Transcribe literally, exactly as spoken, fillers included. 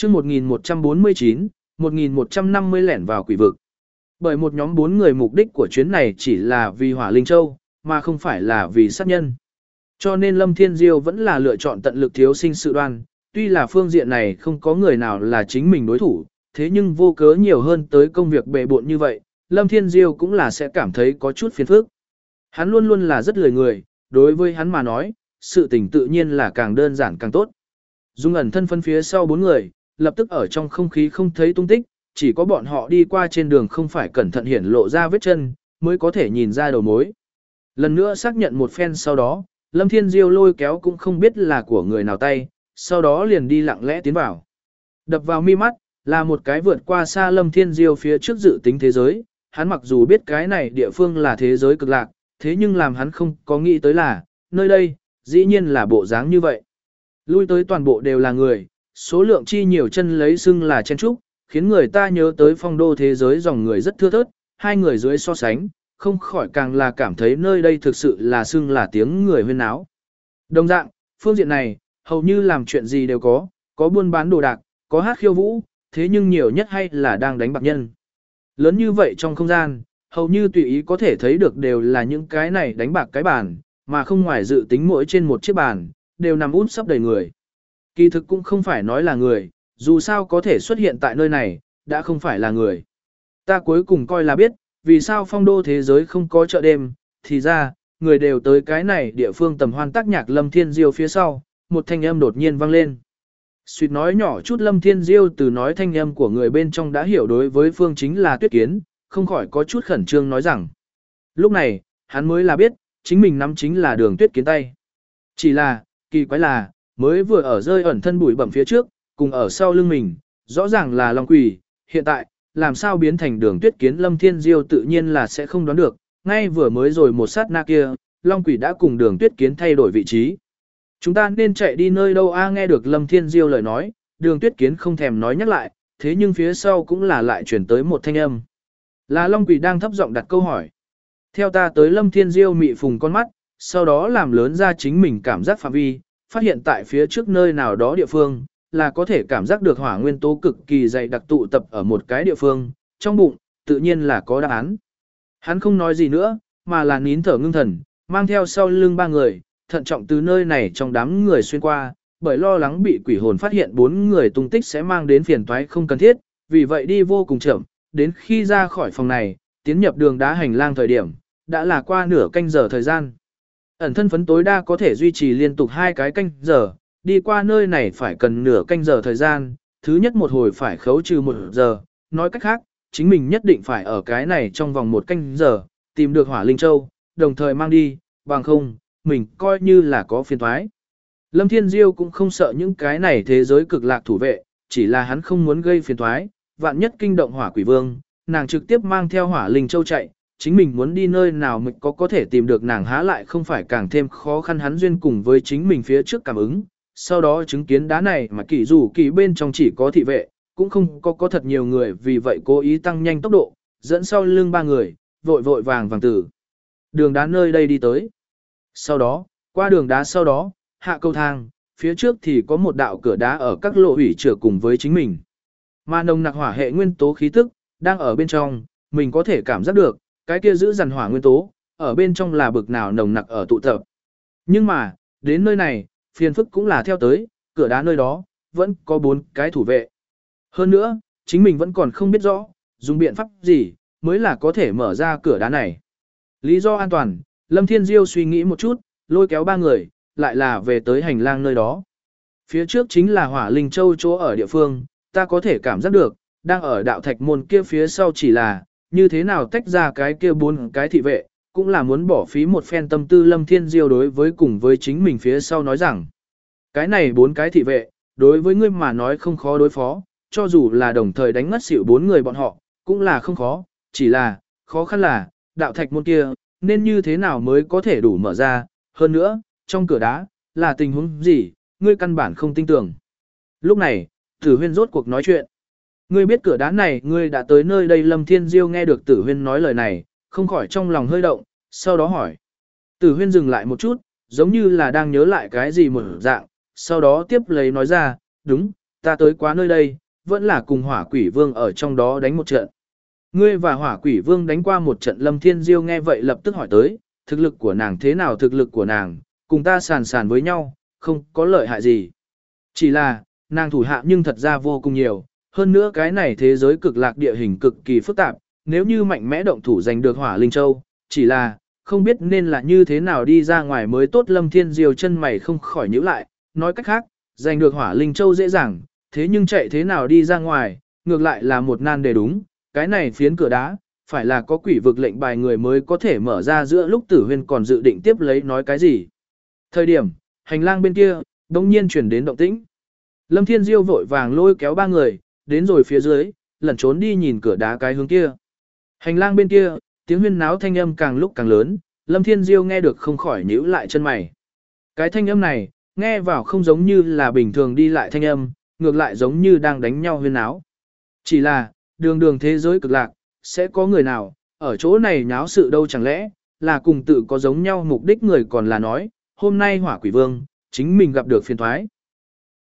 chương một nghìn một trăm bốn mươi chín, một nghìn một trăm năm mươi lẻn vào quỷ vực. Bởi một nhóm bốn người mục đích của chuyến này chỉ là vì Hỏa Linh Châu, mà không phải là vì sát nhân. Cho nên Lâm Thiên Diêu vẫn là lựa chọn tận lực thiếu sinh sự đoan, tuy là phương diện này không có người nào là chính mình đối thủ, thế nhưng vô cớ nhiều hơn tới công việc bề bộn như vậy, Lâm Thiên Diêu cũng là sẽ cảm thấy có chút phiền phức. Hắn luôn luôn là rất lười người, đối với hắn mà nói, sự tình tự nhiên là càng đơn giản càng tốt. Dung ẩn thân phân phía sau bốn người, lập tức ở trong không khí không thấy tung tích, chỉ có bọn họ đi qua trên đường không phải cẩn thận hiển lộ ra vết chân, mới có thể nhìn ra đầu mối. Lần nữa xác nhận một phen sau đó, Lâm Thiên Diêu lôi kéo cũng không biết là của người nào tay, sau đó liền đi lặng lẽ tiến vào. Đập vào mi mắt, là một cái vượt qua xa Lâm Thiên Diêu phía trước dự tính thế giới, hắn mặc dù biết cái này địa phương là thế giới cực lạc, thế nhưng làm hắn không có nghĩ tới là, nơi đây, dĩ nhiên là bộ dáng như vậy. Lui tới toàn bộ đều là người, số lượng chi nhiều chân lấy xưng là chen trúc, khiến người ta nhớ tới phong đô thế giới dòng người rất thưa thớt, hai người dưới so sánh, không khỏi càng là cảm thấy nơi đây thực sự là xưng là tiếng người huyên náo. Đồng dạng, phương diện này, hầu như làm chuyện gì đều có, có buôn bán đồ đạc, có hát khiêu vũ, thế nhưng nhiều nhất hay là đang đánh bạc nhân. Lớn như vậy trong không gian, hầu như tùy ý có thể thấy được đều là những cái này đánh bạc cái bàn, mà không ngoài dự tính mỗi trên một chiếc bàn, đều nằm út sắp đầy người. Kỳ thực cũng không phải nói là người, dù sao có thể xuất hiện tại nơi này, đã không phải là người. Ta cuối cùng coi là biết, vì sao phong đô thế giới không có chợ đêm, thì ra, người đều tới cái này địa phương tầm hoan tác nhạc Lâm Thiên Diêu phía sau, một thanh âm đột nhiên vang lên. Suýt nói nhỏ chút Lâm Thiên Diêu từ nói thanh âm của người bên trong đã hiểu đối với phương chính là Tuyết Kiến, không khỏi có chút khẩn trương nói rằng. Lúc này, hắn mới là biết, chính mình nắm chính là Đường Tuyết Kiến tay. Chỉ là, kỳ quái là, mới vừa ở rơi ẩn thân bụi bẩm phía trước, cùng ở sau lưng mình, rõ ràng là Long Quỷ, hiện tại, làm sao biến thành Đường Tuyết Kiến. Lâm Thiên Diêu tự nhiên là sẽ không đoán được, ngay vừa mới rồi một sát na kia, Long Quỷ đã cùng Đường Tuyết Kiến thay đổi vị trí. Chúng ta nên chạy đi nơi đâu a? Nghe được Lâm Thiên Diêu lời nói, Đường Tuyết Kiến không thèm nói nhắc lại, thế nhưng phía sau cũng là lại chuyển tới một thanh âm. Là Long Quỷ đang thấp giọng đặt câu hỏi. Theo ta tới, Lâm Thiên Diêu mị phùng con mắt, sau đó làm lớn ra chính mình cảm giác phạm vi, phát hiện tại phía trước nơi nào đó địa phương, là có thể cảm giác được hỏa nguyên tố cực kỳ dày đặc tụ tập ở một cái địa phương, trong bụng, tự nhiên là có đáp án. Hắn không nói gì nữa, mà là nín thở ngưng thần, mang theo sau lưng ba người, thận trọng từ nơi này trong đám người xuyên qua, bởi lo lắng bị quỷ hồn phát hiện bốn người tung tích sẽ mang đến phiền toái không cần thiết, vì vậy đi vô cùng chậm, đến khi ra khỏi phòng này, tiến nhập đường đá hành lang thời điểm, đã là qua nửa canh giờ thời gian. Ẩn thân phấn tối đa có thể duy trì liên tục hai cái canh giờ, đi qua nơi này phải cần nửa canh giờ thời gian, thứ nhất một hồi phải khấu trừ một giờ, nói cách khác, chính mình nhất định phải ở cái này trong vòng một canh giờ, tìm được Hỏa Linh Châu, đồng thời mang đi, bằng không, mình coi như là có phiền toái. Lâm Thiên Diêu cũng không sợ những cái này thế giới cực lạc thủ vệ, chỉ là hắn không muốn gây phiền toái, vạn nhất kinh động Hỏa Quỷ Vương, nàng trực tiếp mang theo Hỏa Linh Châu chạy, chính mình muốn đi nơi nào mình có có thể tìm được nàng há lại không phải càng thêm khó khăn. Hắn duyên cùng với chính mình phía trước cảm ứng, sau đó chứng kiến đá này mà kỳ dù kỳ bên trong chỉ có thị vệ, cũng không có có thật nhiều người, vì vậy cố ý tăng nhanh tốc độ, dẫn sau lưng ba người, vội vội vàng vàng từ đường đá nơi đây đi tới. Sau đó, qua đường đá sau đó, hạ cầu thang, phía trước thì có một đạo cửa đá ở các lộ hủy trở cùng với chính mình. Mà nồng nặc hỏa hệ nguyên tố khí tức, đang ở bên trong, mình có thể cảm giác được, cái kia giữ dằn hỏa nguyên tố, ở bên trong là bực nào nồng nặc ở tụ tập. Nhưng mà, đến nơi này, phiền phức cũng là theo tới, cửa đá nơi đó, vẫn có bốn cái thủ vệ. Hơn nữa, chính mình vẫn còn không biết rõ, dùng biện pháp gì, mới là có thể mở ra cửa đá này. Lý do an toàn, Lâm Thiên Diêu suy nghĩ một chút, lôi kéo ba người, lại là về tới hành lang nơi đó. Phía trước chính là Hỏa Linh Châu chỗ ở địa phương, ta có thể cảm giác được, đang ở đạo thạch môn kia phía sau, chỉ là, như thế nào tách ra cái kia bốn cái thị vệ, cũng là muốn bỏ phí một phen tâm tư. Lâm Thiên Diêu đối với cùng với chính mình phía sau nói rằng, cái này bốn cái thị vệ, đối với ngươi mà nói không khó đối phó, cho dù là đồng thời đánh ngất xỉu bốn người bọn họ, cũng là không khó, chỉ là, khó khăn là, đạo thạch môn kia, nên như thế nào mới có thể đủ mở ra, hơn nữa, trong cửa đá, là tình huống gì, ngươi căn bản không tin tưởng. Lúc này, Tử Huyên rốt cuộc nói chuyện. Ngươi biết cửa đá này, ngươi đã tới nơi đây. Lâm Thiên Diêu nghe được Tử Huyên nói lời này, không khỏi trong lòng hơi động, sau đó hỏi. Tử Huyên dừng lại một chút, giống như là đang nhớ lại cái gì một dạng, sau đó tiếp lấy nói ra, đúng, ta tới quá nơi đây, vẫn là cùng hỏa quỷ vương ở trong đó đánh một trận. Ngươi và hỏa quỷ vương đánh qua một trận. Lâm Thiên Diêu nghe vậy lập tức hỏi tới, thực lực của nàng thế nào? Thực lực của nàng, cùng ta sàn sàn với nhau, không có lợi hại gì. Chỉ là, nàng thủ hạ nhưng thật ra vô cùng nhiều, hơn nữa cái này thế giới cực lạc địa hình cực kỳ phức tạp, nếu như mạnh mẽ động thủ giành được hỏa linh châu, chỉ là, không biết nên là như thế nào đi ra ngoài mới tốt. Lâm Thiên Diêu chân mày không khỏi nhíu lại, nói cách khác, giành được hỏa linh châu dễ dàng, thế nhưng chạy thế nào đi ra ngoài, ngược lại là một nan đề đúng, cái này phiến cửa đá, phải là có quỷ vực lệnh bài người mới có thể mở ra. Giữa lúc Tử Huyên còn dự định tiếp lấy nói cái gì. Thời điểm, hành lang bên kia, đột nhiên chuyển đến động tĩnh. Lâm Thiên Diêu vội vàng lôi kéo ba người, đến rồi phía dưới, lẩn trốn đi nhìn cửa đá cái hướng kia. Hành lang bên kia, tiếng huyên náo thanh âm càng lúc càng lớn, Lâm Thiên Diêu nghe được không khỏi nhíu lại chân mày. Cái thanh âm này, nghe vào không giống như là bình thường đi lại thanh âm, ngược lại giống như đang đánh nhau huyên náo. Chỉ là, đường đường thế giới cực lạc, sẽ có người nào, ở chỗ này nháo sự đâu, chẳng lẽ, là cùng tự có giống nhau mục đích người, còn là nói, hôm nay hỏa quỷ vương, chính mình gặp được phiền thoái.